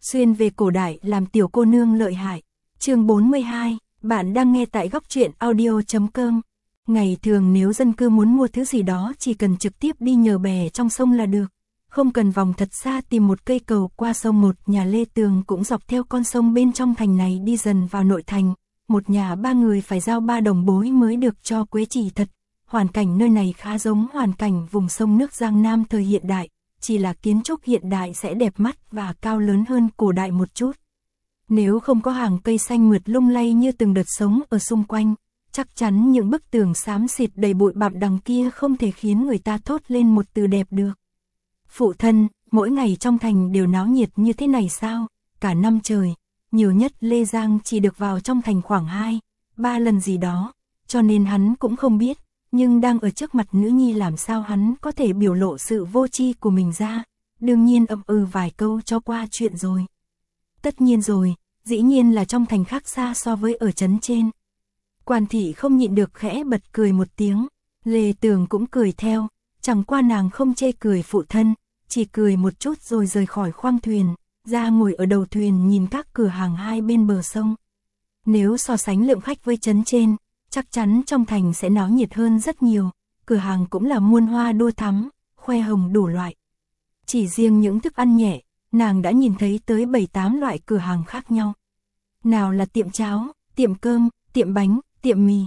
xuyên về cổ đại làm tiểu cô nương lợi hại. Chương 42, bạn đang nghe tại góc truyện audio.com. Ngày thường nếu dân cư muốn mua thứ gì đó chỉ cần trực tiếp đi nhờ bè trong sông là được, không cần vòng thật xa tìm một cây cầu qua sông. Một nhà Lê Tường cũng dọc theo con sông bên trong thành này đi dần vào nội thành, một nhà ba người phải giao 3 đồng bối mới được cho Quế Trì thật. Hoàn cảnh nơi này khá giống hoàn cảnh vùng sông nước Giang Nam thời hiện đại, chỉ là kiến trúc hiện đại sẽ đẹp mắt và cao lớn hơn cổ đại một chút. Nếu không có hàng cây xanh mượt lung lay như từng đợt sống ở xung quanh, chắc chắn những bức tường xám xịt đầy bụi bặm đằng kia không thể khiến người ta thốt lên một từ đẹp được. Phụ thân, mỗi ngày trong thành đều náo nhiệt như thế này sao? Cả năm trời, nhiều nhất Lê Giang chỉ được vào trong thành khoảng 2-3 lần gì đó, cho nên hắn cũng không biết, nhưng đang ở trước mặt nữ nhi làm sao hắn có thể biểu lộ sự vô tri của mình ra, đương nhiên ậm ừ vài câu cho qua chuyện rồi. Tất nhiên rồi, dĩ nhiên là trong thành khác xa so với ở trấn trên. Quan thị không nhịn được khẽ bật cười một tiếng, Lê Tường cũng cười theo, chẳng qua nàng không chê cười phụ thân, chỉ cười một chút rồi rời khỏi khoang thuyền, ra ngồi ở đầu thuyền nhìn các cửa hàng hai bên bờ sông. Nếu so sánh lượng khách với trấn trên, chắc chắn trong thành sẽ náo nhiệt hơn rất nhiều, cửa hàng cũng là muôn hoa đua thắm, khoe hồng đủ loại. Chỉ riêng những thức ăn nhẹ, nàng đã nhìn thấy tới 7-8 loại cửa hàng khác nhau. Nào là tiệm cháo, tiệm cơm, tiệm bánh, tiệm mì.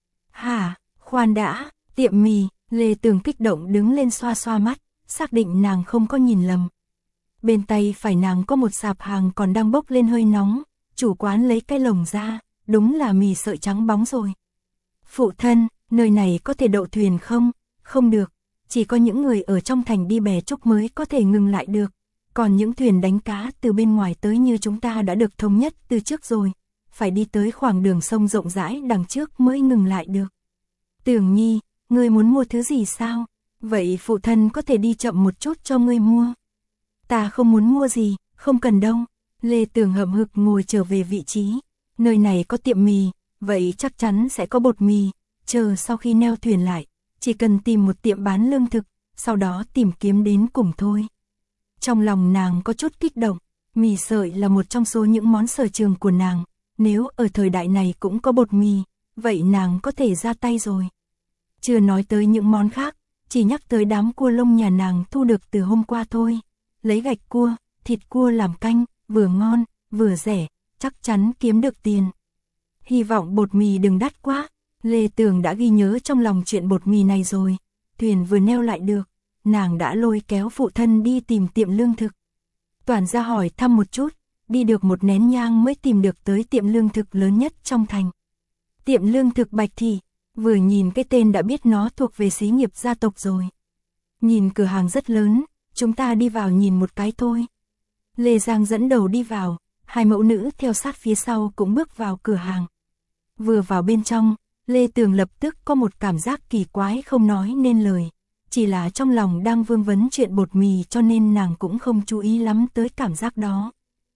Hả, khoan đã, tiệm mì, Lê Tường kích động đứng lên xoa xoa mắt, xác định nàng không có nhìn lầm. Bên tay phải nàng có một sạp hàng còn đang bốc lên hơi nóng, chủ quán lấy cái lồng ra, đúng là mì sợi trắng bóng rồi. Phụ thân, nơi này có thể đậu thuyền không? Không được, chỉ có những người ở trong thành đi bè trúc mới có thể ngừng lại được. Còn những thuyền đánh cá từ bên ngoài tới như chúng ta đã được thống nhất từ trước rồi, phải đi tới khoảng đường sông rộng rãi đằng trước mới ngừng lại được. Tường Nhi, ngươi muốn mua thứ gì sao? Vậy phụ thân có thể đi chậm một chút cho ngươi mua. Ta không muốn mua gì, không cần đâu. Lê Tường hậm hực ngồi trở về vị trí. Nơi này có tiệm mì, vậy chắc chắn sẽ có bột mì. Chờ sau khi neo thuyền lại, chỉ cần tìm một tiệm bán lương thực, sau đó tìm kiếm đến cùng thôi. Trong lòng nàng có chút kích động, mì sợi là một trong số những món sở trường của nàng. Nếu ở thời đại này cũng có bột mì, vậy nàng có thể ra tay rồi. Chưa nói tới những món khác, chỉ nhắc tới đám cua lông nhà nàng thu được từ hôm qua thôi. Lấy gạch cua, thịt cua làm canh, vừa ngon, vừa rẻ, chắc chắn kiếm được tiền. Hy vọng bột mì đừng đắt quá. Lê Tường đã ghi nhớ trong lòng chuyện bột mì này rồi. Thuyền vừa neo lại được, nàng đã lôi kéo phụ thân đi tìm tiệm lương thực. Toàn ra hỏi thăm một chút, đi được một nén nhang mới tìm được tới tiệm lương thực lớn nhất trong thành. Tiệm lương thực Bạch Thị, vừa nhìn cái tên đã biết nó thuộc về xí nghiệp gia tộc rồi. Nhìn cửa hàng rất lớn, chúng ta đi vào nhìn một cái thôi. Lê Giang dẫn đầu đi vào, hai mẫu nữ theo sát phía sau cũng bước vào cửa hàng. Vừa vào bên trong, Lê Tường lập tức có một cảm giác kỳ quái không nói nên lời. Chỉ là trong lòng đang vương vấn chuyện bột mì cho nên nàng cũng không chú ý lắm tới cảm giác đó.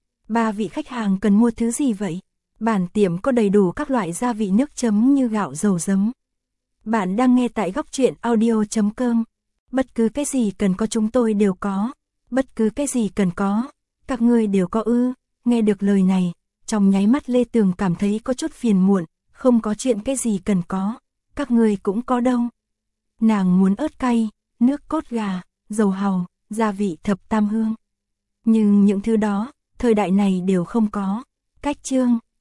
Ba vị khách hàng cần mua thứ gì vậy? Bản tiệm có đầy đủ các loại gia vị nước chấm như gạo dầu giấm. Bạn đang nghe tại góc truyện audio.com. Bất cứ cái gì cần có chúng tôi đều có. Bất cứ cái gì cần có, các ngươi đều có ư. Nghe được lời này, trong nháy mắt Lê Tường cảm thấy có chút phiền muộn. Không có chuyện cái gì cần có, các ngươi cũng có đâu. Nàng muốn ớt cay, nước cốt gà, dầu hàu, gia vị thập tam hương. Nhưng những thứ đó, thời đại này đều không có. Cách chương